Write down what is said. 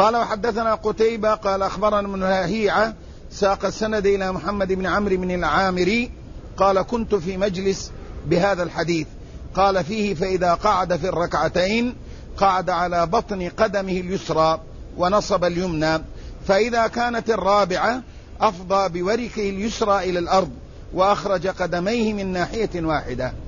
قال وحدثنا قتيبة قال أخبرنا ابن لهيعة ساق السند إلى محمد بن عمرو بن العامري قال كنت في مجلس بهذا الحديث قال فيه فإذا قعد في الركعتين قعد على بطن قدمه اليسرى ونصب اليمنى، فإذا كانت الرابعة أفضى بوركه اليسرى إلى الأرض وأخرج قدميه من ناحية واحدة.